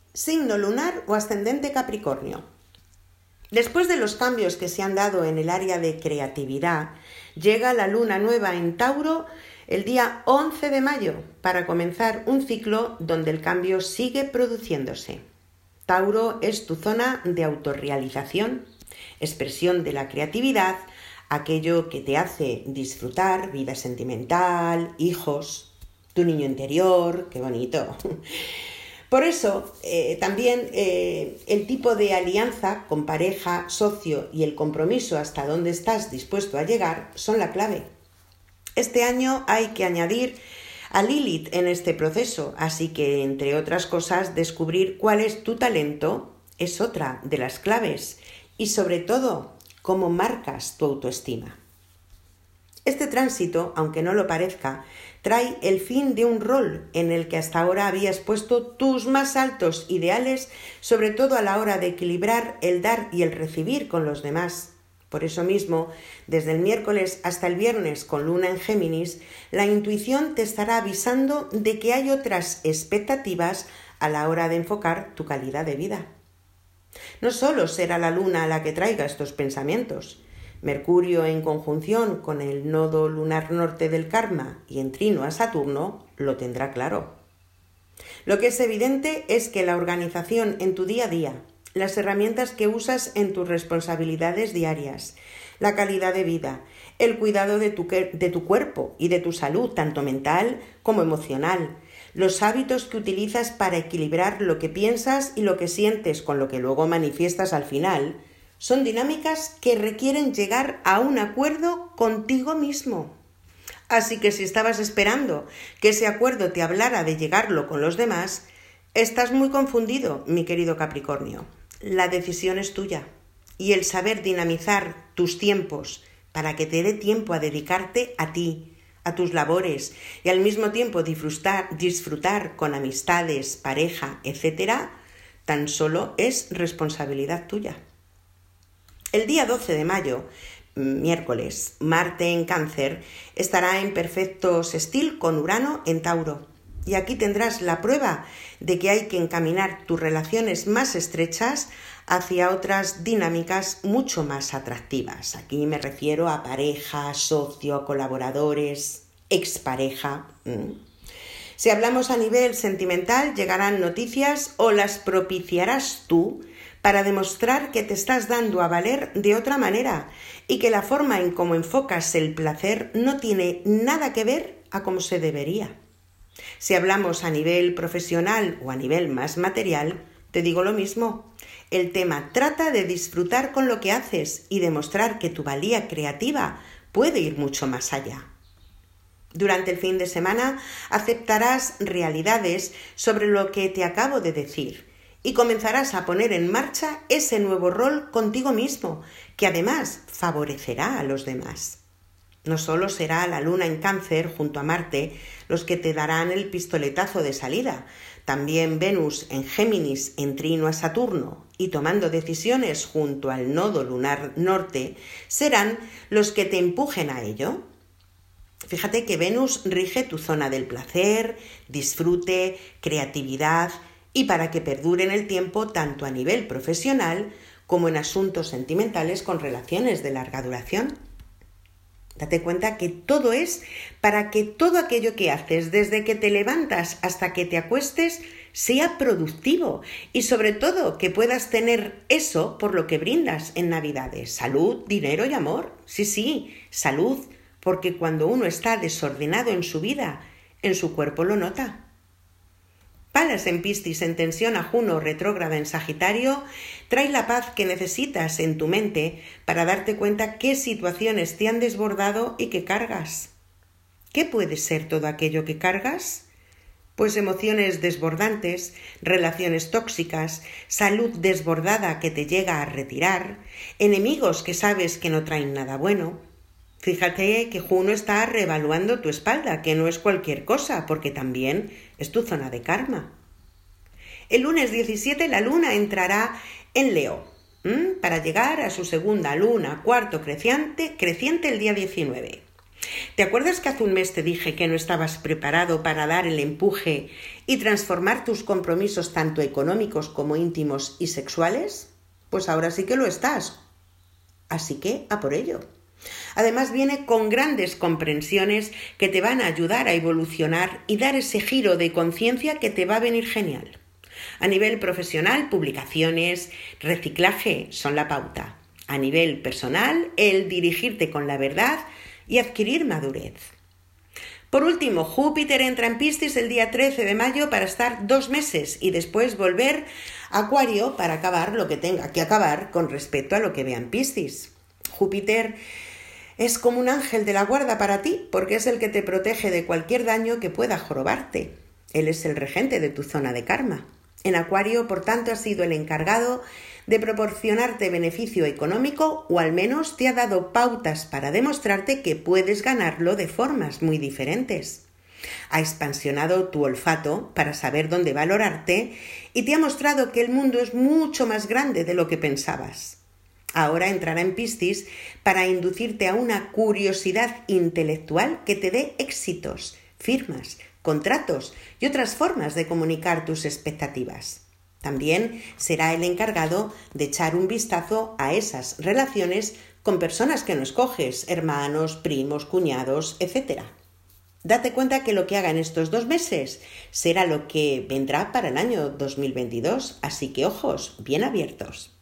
Signo lunar o ascendente Capricornio. Después de los cambios que se han dado en el área de creatividad, llega la luna nueva en Tauro el día 11 de mayo para comenzar un ciclo donde el cambio sigue produciéndose. Tauro es tu zona de autorrealización, expresión de la creatividad, aquello que te hace disfrutar, vida sentimental, hijos, tu niño interior, qué bonito. Por eso, también el tipo de alianza con pareja, socio y el compromiso hasta donde estás dispuesto a llegar son la clave. Este año hay que añadir a Lilith en este proceso, así que, entre otras cosas, descubrir cuál es tu talento es otra de las claves y, sobre todo, cómo marcas tu autoestima. Este tránsito, aunque no lo parezca, trae el fin de un rol en el que hasta ahora habías puesto tus más altos ideales, sobre todo a la hora de equilibrar el dar y el recibir con los demás. Por eso mismo, desde el miércoles hasta el viernes con luna en Géminis, la intuición te estará avisando de que hay otras expectativas a la hora de enfocar tu calidad de vida. No solo será la luna la que traiga estos pensamientos. Mercurio en conjunción con el nodo lunar norte del karma y en trino a Saturno lo tendrá claro. Lo que es evidente es que la organización en tu día a día, las herramientas que usas en tus responsabilidades diarias, la calidad de vida, el cuidado de tu cuerpo y de tu salud, tanto mental como emocional, los hábitos que utilizas para equilibrar lo que piensas y lo que sientes con lo que luego manifiestas al final, son dinámicas que requieren llegar a un acuerdo contigo mismo. Así que si estabas esperando que ese acuerdo te hablara de llegarlo con los demás, estás muy confundido, mi querido Capricornio. La decisión es tuya y el saber dinamizar tus tiempos para que te dé tiempo a dedicarte a ti, a tus labores y al mismo tiempo disfrutar con amistades, pareja, etc., tan solo es responsabilidad tuya. El día 12 de mayo, miércoles, Marte en Cáncer estará en perfecto sextil con Urano en Tauro. Y aquí tendrás la prueba de que hay que encaminar tus relaciones más estrechas hacia otras dinámicas mucho más atractivas. Aquí me refiero a pareja, socio, colaboradores, expareja. Si hablamos a nivel sentimental, llegarán noticias o las propiciarás tú para demostrar que te estás dando a valer de otra manera y que la forma en cómo enfocas el placer no tiene nada que ver a cómo se debería. Si hablamos a nivel profesional o a nivel más material, te digo lo mismo. El tema trata de disfrutar con lo que haces y demostrar que tu valía creativa puede ir mucho más allá. Durante el fin de semana aceptarás realidades sobre lo que te acabo de decir y comenzarás a poner en marcha ese nuevo rol contigo mismo, que además favorecerá a los demás. No solo será la luna en Cáncer junto a Marte los que te darán el pistoletazo de salida, también Venus en Géminis en trino a Saturno y tomando decisiones junto al nodo lunar norte serán los que te empujen a ello. Fíjate que Venus rige tu zona del placer, disfrute, creatividad y para que perdure en el tiempo tanto a nivel profesional como en asuntos sentimentales con relaciones de larga duración. Date cuenta que todo es para que todo aquello que haces desde que te levantas hasta que te acuestes sea productivo y sobre todo que puedas tener eso por lo que brindas en Navidades. Salud, dinero y amor. Sí, salud, porque cuando uno está desordenado en su vida, en su cuerpo lo nota. Palas en Piscis en tensión a Juno retrógrada en Sagitario trae la paz que necesitas en tu mente para darte cuenta qué situaciones te han desbordado y qué cargas. ¿Qué puede ser todo aquello que cargas? Pues emociones desbordantes, relaciones tóxicas, salud desbordada que te llega a retirar, enemigos que sabes que no traen nada bueno. Fíjate que Juno está reevaluando tu espalda, que no es cualquier cosa, porque también es tu zona de karma. El lunes 17 la luna entrará en Leo, para llegar a su segunda luna, cuarto creciente el día 19. ¿Te acuerdas que hace un mes te dije que no estabas preparado para dar el empuje y transformar tus compromisos tanto económicos como íntimos y sexuales? Pues ahora sí que lo estás. Así que a por ello. Además viene con grandes comprensiones que te van a ayudar a evolucionar y dar ese giro de conciencia que te va a venir genial. A nivel profesional, publicaciones, reciclaje son la pauta. A nivel personal, el dirigirte con la verdad y adquirir madurez. Por último, Júpiter entra en Piscis el día 13 de mayo para estar 2 meses y después volver a Acuario para acabar lo que tenga que acabar con respecto a lo que vea en Piscis. Júpiter es como un ángel de la guarda para ti porque es el que te protege de cualquier daño que pueda jorobarte. Él es el regente de tu zona de karma. En Acuario, por tanto, ha sido el encargado de proporcionarte beneficio económico o al menos te ha dado pautas para demostrarte que puedes ganarlo de formas muy diferentes. Ha expansionado tu olfato para saber dónde valorarte y te ha mostrado que el mundo es mucho más grande de lo que pensabas. Ahora entrará en Piscis para inducirte a una curiosidad intelectual que te dé éxitos, firmas, contratos y otras formas de comunicar tus expectativas. También será el encargado de echar un vistazo a esas relaciones con personas que no escoges, hermanos, primos, cuñados, etc. Date cuenta que lo que haga en estos 2 meses será lo que vendrá para el año 2022, así que ojos bien abiertos.